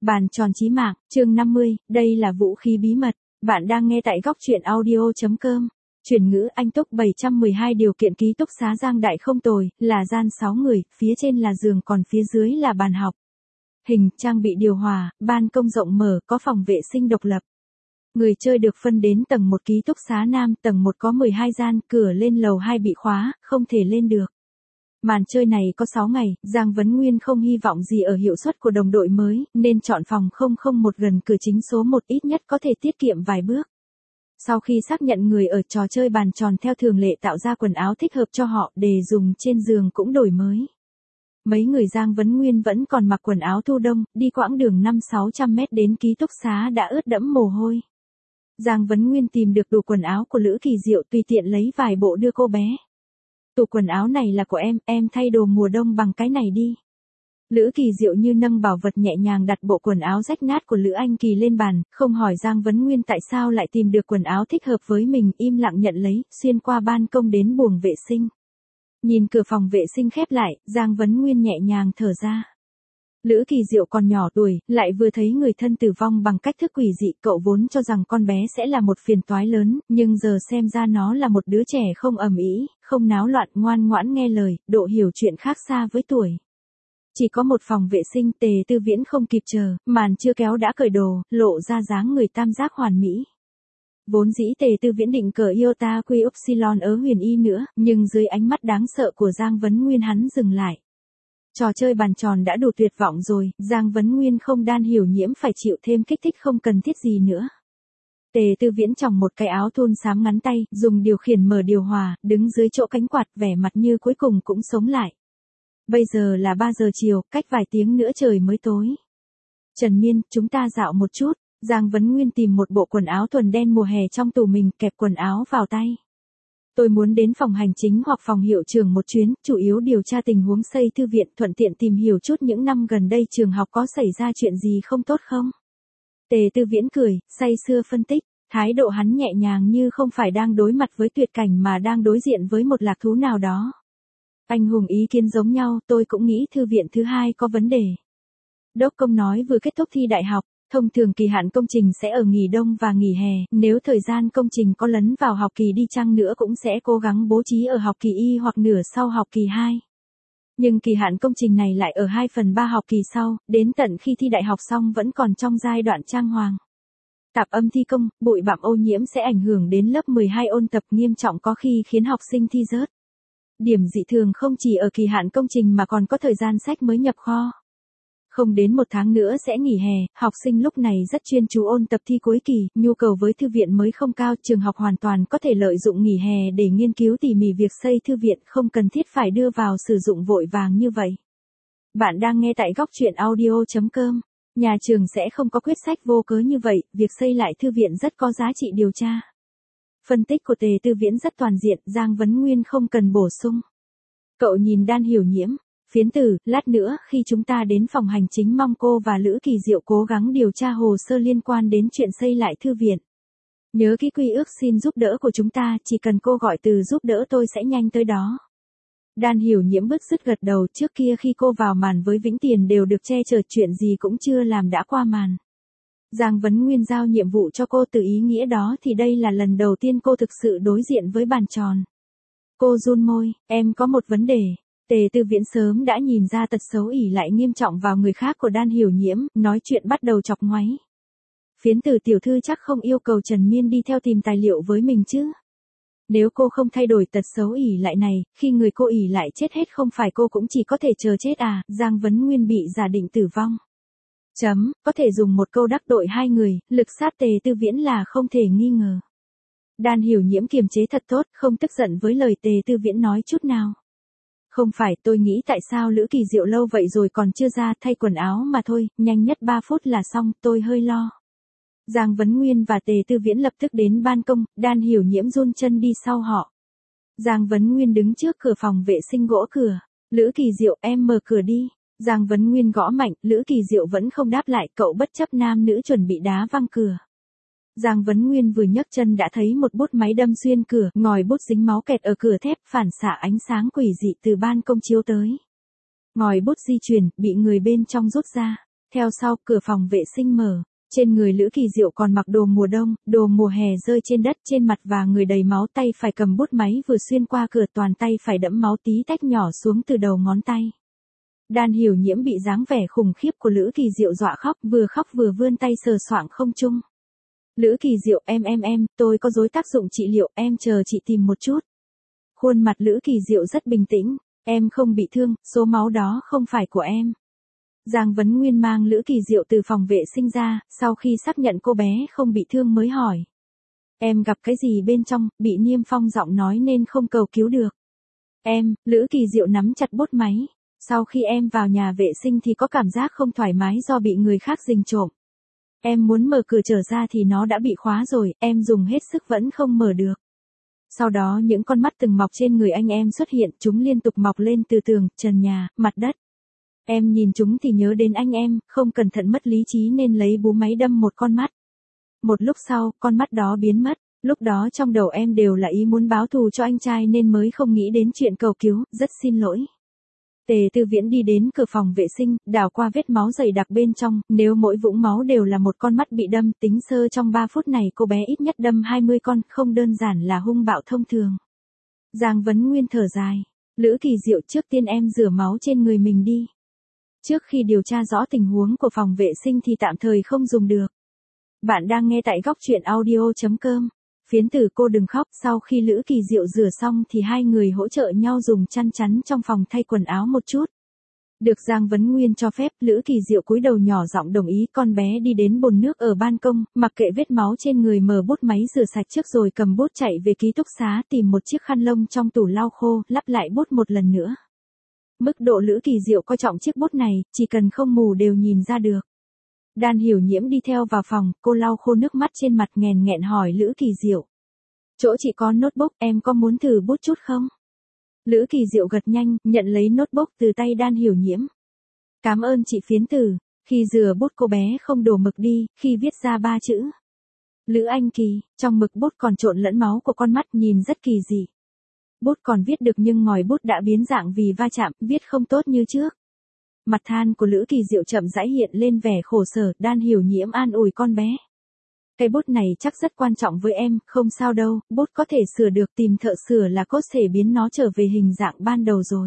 Bàn tròn chí mạng, chương 50, đây là vũ khí bí mật. Bạn đang nghe tại góc truyện audio.com. Chuyển ngữ Anh Túc 712 điều kiện ký túc xá Giang Đại không tồi, là gian 6 người, phía trên là giường còn phía dưới là bàn học. Hình, trang bị điều hòa, ban công rộng mở, có phòng vệ sinh độc lập. Người chơi được phân đến tầng 1 ký túc xá nam, tầng 1 có 12 gian, cửa lên lầu 2 bị khóa, không thể lên được. Màn chơi này có 6 ngày, Giang Vấn Nguyên không hy vọng gì ở hiệu suất của đồng đội mới, nên chọn phòng 001 gần cửa chính số 1 ít nhất có thể tiết kiệm vài bước. Sau khi xác nhận người ở trò chơi bàn tròn theo thường lệ tạo ra quần áo thích hợp cho họ để dùng trên giường cũng đổi mới. Mấy người Giang Vấn Nguyên vẫn còn mặc quần áo thu đông, đi quãng đường 500-600 mét đến ký túc xá đã ướt đẫm mồ hôi. Giang Vấn Nguyên tìm được đủ quần áo của Lữ Kỳ Diệu tùy tiện lấy vài bộ đưa cô bé. Tủ quần áo này là của em thay đồ mùa đông bằng cái này đi. Lữ Kỳ Diệu như nâng bảo vật nhẹ nhàng đặt bộ quần áo rách nát của Lữ Anh Kỳ lên bàn, không hỏi Giang Vấn Nguyên tại sao lại tìm được quần áo thích hợp với mình, im lặng nhận lấy, xuyên qua ban công đến buồng vệ sinh. Nhìn cửa phòng vệ sinh khép lại, Giang Vấn Nguyên nhẹ nhàng thở ra. Lữ Kỳ Diệu còn nhỏ tuổi, lại vừa thấy người thân tử vong bằng cách thức quỷ dị, cậu vốn cho rằng con bé sẽ là một phiền toái lớn, nhưng giờ xem ra nó là một đứa trẻ không ầm ĩ, không náo loạn, ngoan ngoãn nghe lời, độ hiểu chuyện khác xa với tuổi. Chỉ có một phòng vệ sinh, Tề Tư Viễn không kịp chờ, màn chưa kéo đã cởi đồ, lộ ra dáng người tam giác hoàn mỹ. Vốn dĩ Tề Tư Viễn định cởi iota quy upsilon ở Huyền Y nữa, nhưng dưới ánh mắt đáng sợ của Giang Vấn Nguyên hắn dừng lại. Trò chơi bàn tròn đã đủ tuyệt vọng rồi, Giang Vấn Nguyên không đan hiểu nhiễm phải chịu thêm kích thích không cần thiết gì nữa. Tề Tư Viễn tròng một cái áo thun xám ngắn tay, dùng điều khiển mở điều hòa, đứng dưới chỗ cánh quạt, vẻ mặt như cuối cùng cũng sống lại. Bây giờ là 3 giờ chiều, cách vài tiếng nữa trời mới tối. Trần Miên, chúng ta dạo một chút. Giang Vấn Nguyên tìm một bộ quần áo thuần đen mùa hè trong tủ mình, kẹp quần áo vào tay. Tôi muốn đến phòng hành chính hoặc phòng hiệu trưởng một chuyến, chủ yếu điều tra tình huống xây thư viện, thuận tiện tìm hiểu chút những năm gần đây trường học có xảy ra chuyện gì không tốt không. Tề Tư Viễn cười, say sưa phân tích, thái độ hắn nhẹ nhàng như không phải đang đối mặt với tuyệt cảnh mà đang đối diện với một lạc thú nào đó. Anh hùng ý kiến giống nhau, tôi cũng nghĩ thư viện thứ hai có vấn đề. Đốc công nói vừa kết thúc thi đại học. Thông thường kỳ hạn công trình sẽ ở nghỉ đông và nghỉ hè, nếu thời gian công trình có lấn vào học kỳ đi chăng nữa cũng sẽ cố gắng bố trí ở học kỳ y hoặc nửa sau học kỳ 2. Nhưng kỳ hạn công trình này lại ở 2/3 học kỳ sau, đến tận khi thi đại học xong vẫn còn trong giai đoạn trang hoàng. Tạp âm thi công, bụi bặm ô nhiễm sẽ ảnh hưởng đến lớp 12 ôn tập nghiêm trọng có khi khiến học sinh thi rớt. Điểm dị thường không chỉ ở kỳ hạn công trình mà còn có thời gian sách mới nhập kho. Không đến 1 tháng nữa sẽ nghỉ hè, học sinh lúc này rất chuyên chú ôn tập thi cuối kỳ, nhu cầu với thư viện mới không cao, trường học hoàn toàn có thể lợi dụng nghỉ hè để nghiên cứu tỉ mỉ việc xây thư viện, không cần thiết phải đưa vào sử dụng vội vàng như vậy. Bạn đang nghe tại góc truyện audio.com. Nhà trường sẽ không có quyết sách vô cớ như vậy, việc xây lại thư viện rất có giá trị điều tra. Phân tích của Tề Tư Viễn rất toàn diện, Giang Vấn Nguyên không cần bổ sung. Cậu nhìn đan hiểu nhiễm. Phiến tử, lát nữa khi chúng ta đến phòng hành chính mong cô và Lữ Kỳ Diệu cố gắng điều tra hồ sơ liên quan đến chuyện xây lại thư viện. Nhớ ký quy ước xin giúp đỡ của chúng ta, chỉ cần cô gọi từ giúp đỡ tôi sẽ nhanh tới đó. Đan hiểu nhiễm bứt rứt gật đầu, trước kia khi cô vào màn với Vĩnh Tiền đều được che chở, chuyện gì cũng chưa làm đã qua màn. Giang Vấn Nguyên giao nhiệm vụ cho cô, từ ý nghĩa đó thì đây là lần đầu tiên cô thực sự đối diện với bàn tròn. Cô run môi, em có một vấn đề. Tề Tư Viễn sớm đã nhìn ra tật xấu ỷ lại nghiêm trọng vào người khác của đan hiểu nhiễm, nói chuyện bắt đầu chọc ngoáy. Phiến tử tiểu thư chắc không yêu cầu Trần Miên đi theo tìm tài liệu với mình chứ. Nếu cô không thay đổi tật xấu ỷ lại này, khi người cô ỷ lại chết hết không phải cô cũng chỉ có thể chờ chết à, Giang Vấn Nguyên bị giả định tử vong. Có thể dùng một câu đắc tội hai người, lực sát Tề Tư Viễn là không thể nghi ngờ. Đan hiểu nhiễm kiềm chế thật tốt, không tức giận với lời Tề Tư Viễn nói chút nào. Không phải, tôi nghĩ tại sao Lữ Kỳ Diệu lâu vậy rồi còn chưa ra, thay quần áo mà thôi, nhanh nhất 3 phút là xong, tôi hơi lo. Giang Vấn Nguyên và Tề Tư Viễn lập tức đến ban công, đan hiểu nhiễm run chân đi sau họ. Giang Vấn Nguyên đứng trước cửa phòng vệ sinh gỗ cửa. Lữ Kỳ Diệu, em mở cửa đi. Giang Vấn Nguyên gõ mạnh, Lữ Kỳ Diệu vẫn không đáp lại, cậu bất chấp nam nữ chuẩn bị đá văng cửa. Giang Vấn Nguyên vừa nhấc chân đã thấy một bút máy đâm xuyên cửa, ngòi bút dính máu kẹt ở cửa thép, phản xạ ánh sáng quỷ dị từ ban công chiếu tới. Ngòi bút di chuyển, bị người bên trong rút ra. Theo sau, cửa phòng vệ sinh mở. Trên người Lữ Kỳ Diệu còn mặc đồ mùa đông, đồ mùa hè rơi trên đất, trên mặt và người đầy máu, tay phải cầm bút máy vừa xuyên qua cửa, toàn tay phải đẫm máu, tí tách nhỏ xuống từ đầu ngón tay. Đan Hiểu Nhiễm bị dáng vẻ khủng khiếp của Lữ Kỳ Diệu dọa khóc vừa vươn tay sờ soạng không trung. Lữ Kỳ Diệu, em, tôi có dối tác dụng trị liệu, em chờ chị tìm một chút. Khuôn mặt Lữ Kỳ Diệu rất bình tĩnh, em không bị thương, số máu đó không phải của em. Giang Vấn Nguyên mang Lữ Kỳ Diệu từ phòng vệ sinh ra, sau khi xác nhận cô bé không bị thương mới hỏi. Em gặp cái gì bên trong, bị Niêm Phong giọng nói nên không cầu cứu được. Lữ Kỳ Diệu nắm chặt bút máy. Sau khi em vào nhà vệ sinh thì có cảm giác không thoải mái do bị người khác rình trộm. Em muốn mở cửa trở ra thì nó đã bị khóa rồi, em dùng hết sức vẫn không mở được. Sau đó những con mắt từng mọc trên người anh em xuất hiện, chúng liên tục mọc lên từ tường, trần nhà, mặt đất. Em nhìn chúng thì nhớ đến anh em, không cẩn thận mất lý trí nên lấy búa máy đâm một con mắt. Một lúc sau, con mắt đó biến mất. Lúc đó trong đầu em đều là ý muốn báo thù cho anh trai nên mới không nghĩ đến chuyện cầu cứu, rất xin lỗi. Tề Tư Viễn đi đến cửa phòng vệ sinh, đảo qua vết máu dày đặc bên trong, nếu mỗi vũng máu đều là một con mắt bị đâm, tính sơ trong 3 phút này cô bé ít nhất đâm 20 con, không đơn giản là hung bạo thông thường. Giang Vấn Nguyên thở dài. Lữ Kỳ Diệu, trước tiên em rửa máu trên người mình đi. Trước khi điều tra rõ tình huống của phòng vệ sinh thì tạm thời không dùng được. Bạn đang nghe tại góc truyện audio.com. Phiến tử cô đừng khóc, sau khi Lữ Kỳ Diệu rửa xong thì hai người hỗ trợ nhau dùng chăn chắn trong phòng thay quần áo một chút. Được Giang Vấn Nguyên cho phép, Lữ Kỳ Diệu cúi đầu nhỏ giọng đồng ý, con bé đi đến bồn nước ở ban công, mặc kệ vết máu trên người, mở bút máy rửa sạch trước rồi cầm bút chạy về ký túc xá, tìm một chiếc khăn lông trong tủ lau khô, lắp lại bút một lần nữa. Mức độ Lữ Kỳ Diệu coi trọng chiếc bút này, chỉ cần không mù đều nhìn ra được. Đan Hiểu Nhiễm đi theo vào phòng, cô lau khô nước mắt trên mặt, nghẹn hỏi Lữ Kỳ Diệu. Chỗ chị có notebook, em có muốn thử bút chút không? Lữ Kỳ Diệu gật nhanh, nhận lấy notebook từ tay Đan Hiểu Nhiễm. Cảm ơn chị phiến tử. Khi rửa bút cô bé không đổ mực đi, khi viết ra 3 chữ. Lữ Anh Kỳ, trong mực bút còn trộn lẫn máu của con mắt, nhìn rất kỳ dị. Bút còn viết được nhưng ngòi bút đã biến dạng vì va chạm, viết không tốt như trước. Mặt than của Lữ Kỳ Diệu chậm rãi hiện lên vẻ khổ sở, Đan Hiểu Nhiễm an ủi con bé. Cái bút này chắc rất quan trọng với em, không sao đâu, bút có thể sửa được, tìm thợ sửa là có thể biến nó trở về hình dạng ban đầu rồi.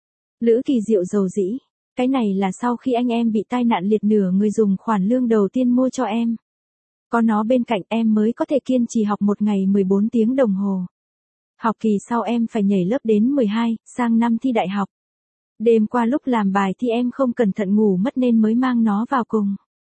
Lữ Kỳ Diệu dầu dĩ, cái này là sau khi anh em bị tai nạn liệt nửa người dùng khoản lương đầu tiên mua cho em. Có nó bên cạnh em mới có thể kiên trì học một ngày 14 tiếng đồng hồ. Học kỳ sau em phải nhảy lớp đến 12, sang năm thi đại học. Đêm qua lúc làm bài thì em không cẩn thận ngủ mất nên mới mang nó vào cùng.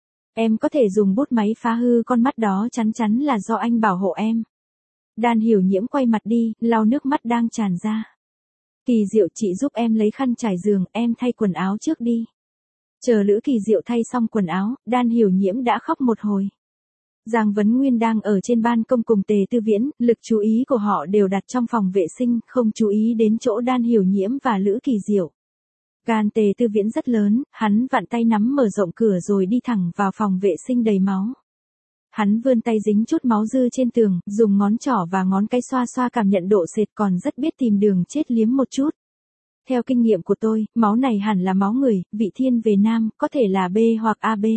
Em có thể dùng bút máy phá hư con mắt đó, chắn là do anh bảo hộ em. Đan Hiểu Nhiễm quay mặt đi, lau nước mắt đang tràn ra. Kỳ Diệu, chị giúp em lấy khăn trải giường, em thay quần áo trước đi. Chờ Lữ Kỳ Diệu thay xong quần áo, Đan Hiểu Nhiễm đã khóc một hồi. Giang Vấn Nguyên đang ở trên ban công cùng Tề Tư Viễn, lực chú ý của họ đều đặt trong phòng vệ sinh, không chú ý đến chỗ Đan Hiểu Nhiễm và Lữ Kỳ Diệu. Gan Tề Tư Viễn rất lớn, hắn vặn tay nắm mở rộng cửa rồi đi thẳng vào phòng vệ sinh đầy máu. Hắn vươn tay dính chút máu dư trên tường, dùng ngón trỏ và ngón cái xoa xoa cảm nhận độ sệt, còn rất biết tìm đường chết liếm một chút. Theo kinh nghiệm của tôi, máu này hẳn là máu người, vị thiên về nam, có thể là B hoặc AB.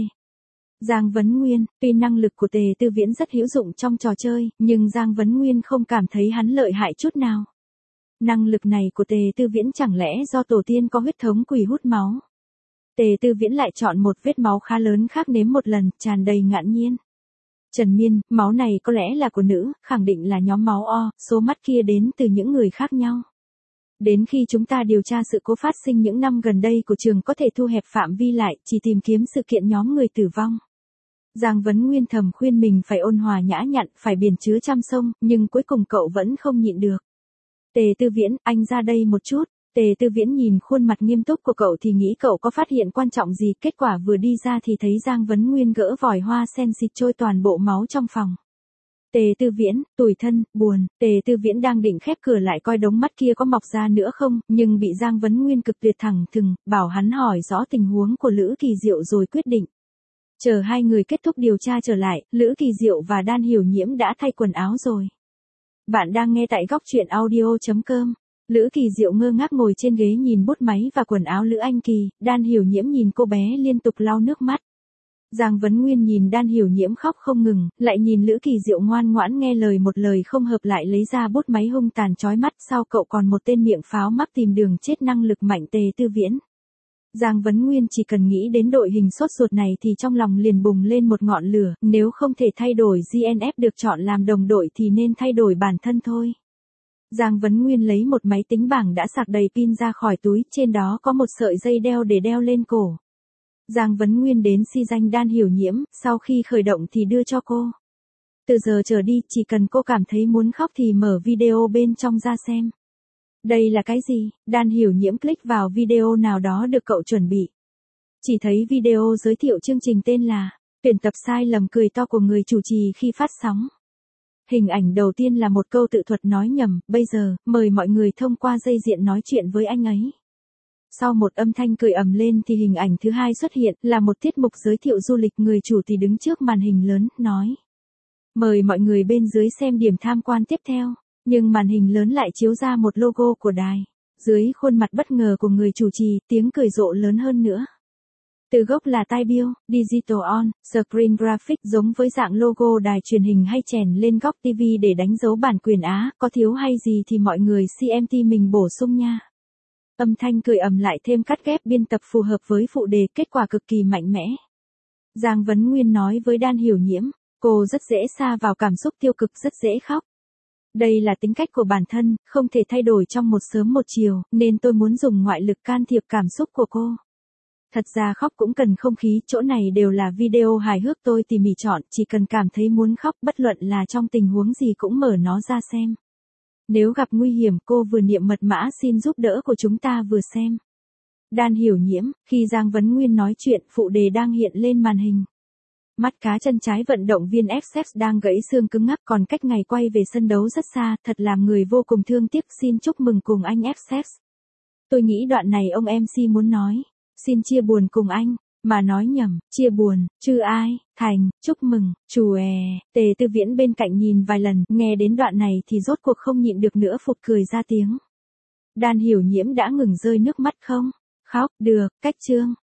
Giang Vấn Nguyên, tuy năng lực của Tề Tư Viễn rất hữu dụng trong trò chơi, nhưng Giang Vấn Nguyên không cảm thấy hắn lợi hại chút nào. Năng lực này của Tề Tư Viễn chẳng lẽ do tổ tiên có huyết thống quỷ hút máu? Tề Tư Viễn lại chọn một vết máu khá lớn khác nếm một lần, tràn đầy ngạc nhiên. Trần Miên, máu này có lẽ là của nữ, khẳng định là nhóm máu O, số mắt kia đến từ những người khác nhau. Đến khi chúng ta điều tra sự cố phát sinh những năm gần đây của trường có thể thu hẹp phạm vi lại, chỉ tìm kiếm sự kiện nhóm người tử vong. Giang Vấn Nguyên thầm khuyên mình phải ôn hòa nhã nhặn, phải biển chứa trăm sông, nhưng cuối cùng cậu vẫn không nhịn được. Tề Tư Viễn, anh ra đây một chút. Tề Tư Viễn nhìn khuôn mặt nghiêm túc của cậu thì nghĩ cậu có phát hiện quan trọng gì, kết quả vừa đi ra thì thấy Giang Vấn Nguyên gỡ vòi hoa sen xịt trôi toàn bộ máu trong phòng. Tề Tư Viễn, tủi thân, buồn, Tề Tư Viễn đang định khép cửa lại coi đống mắt kia có mọc ra nữa không, nhưng bị Giang Vấn Nguyên cực tuyệt thẳng thừng, bảo hắn hỏi rõ tình huống của Lữ Kỳ Diệu rồi quyết định. Chờ hai người kết thúc điều tra trở lại, Lữ Kỳ Diệu và Đan Hiểu Nhiễm đã thay quần áo rồi. Bạn đang nghe tại góc truyện audio.com. Lữ Kỳ Diệu ngơ ngác ngồi trên ghế nhìn bút máy và quần áo Lữ Anh Kỳ, Đan Hiểu Nhiễm nhìn cô bé liên tục lau nước mắt. Giang Vấn Nguyên nhìn Đan Hiểu Nhiễm khóc không ngừng, lại nhìn Lữ Kỳ Diệu ngoan ngoãn nghe lời một lời không hợp lại lấy ra bút máy hung tàn chói mắt, sau cậu còn một tên miệng pháo mắc tìm đường chết năng lực mạnh Tề Tư Viễn. Giang Vấn Nguyên chỉ cần nghĩ đến đội hình sốt ruột này thì trong lòng liền bùng lên một ngọn lửa, nếu không thể thay đổi GNF được chọn làm đồng đội thì nên thay đổi bản thân thôi. Giang Vấn Nguyên lấy một máy tính bảng đã sạc đầy pin ra khỏi túi, trên đó có một sợi dây đeo để đeo lên cổ. Giang Vấn Nguyên đến si danh Đan Hiểu Nhiễm, sau khi khởi động thì đưa cho cô. Từ giờ trở đi, chỉ cần cô cảm thấy muốn khóc thì mở video bên trong ra xem. Đây là cái gì? Đan Hiểu Nhiễm click vào video nào đó được cậu chuẩn bị. Chỉ thấy video giới thiệu chương trình tên là Tuyển tập sai lầm cười to của người chủ trì khi phát sóng. Hình ảnh đầu tiên là một câu tự thuật nói nhầm, bây giờ, mời mọi người thông qua dây diện nói chuyện với anh ấy. Sau một âm thanh cười ầm lên thì hình ảnh thứ hai xuất hiện, là một tiết mục giới thiệu du lịch, người chủ thì đứng trước màn hình lớn, nói. Mời mọi người bên dưới xem điểm tham quan tiếp theo, nhưng màn hình lớn lại chiếu ra một logo của đài. Dưới khuôn mặt bất ngờ của người chủ trì, tiếng cười rộ lớn hơn nữa. Từ gốc là tai bill, Digital On, Screen Graphic giống với dạng logo đài truyền hình hay chèn lên góc TV để đánh dấu bản quyền Á, có thiếu hay gì thì mọi người CMT mình bổ sung nha. Âm thanh cười ầm lại thêm cắt ghép biên tập phù hợp với phụ đề, kết quả cực kỳ mạnh mẽ. Giang Vấn Nguyên nói với Đan Hiểu Nhiễm, cô rất dễ sa vào cảm xúc tiêu cực, rất dễ khóc. Đây là tính cách của bản thân, không thể thay đổi trong một sớm một chiều, nên tôi muốn dùng ngoại lực can thiệp cảm xúc của cô. Thật ra khóc cũng cần không khí, chỗ này đều là video hài hước tôi tỉ mỉ chọn, chỉ cần cảm thấy muốn khóc bất luận là trong tình huống gì cũng mở nó ra xem. Nếu gặp nguy hiểm cô vừa niệm mật mã xin giúp đỡ của chúng ta vừa xem. Đan Hiểu Nhiễm, khi Giang Vấn Nguyên nói chuyện phụ đề đang hiện lên màn hình. Mắt cá chân trái vận động viên Essex đang gãy xương cứng ngắc, còn cách ngày quay về sân đấu rất xa, thật làm người vô cùng thương tiếc, xin chúc mừng cùng anh Essex. Tôi nghĩ đoạn này ông MC muốn nói, xin chia buồn cùng anh, mà nói nhầm, chia buồn, chứ ai, thành, chúc mừng, Tề Tư Viễn bên cạnh nhìn vài lần, nghe đến đoạn này thì rốt cuộc không nhịn được nữa phụt cười ra tiếng. Đan Hiểu Nhiễm đã ngừng rơi nước mắt không? Khóc, được, cách chương.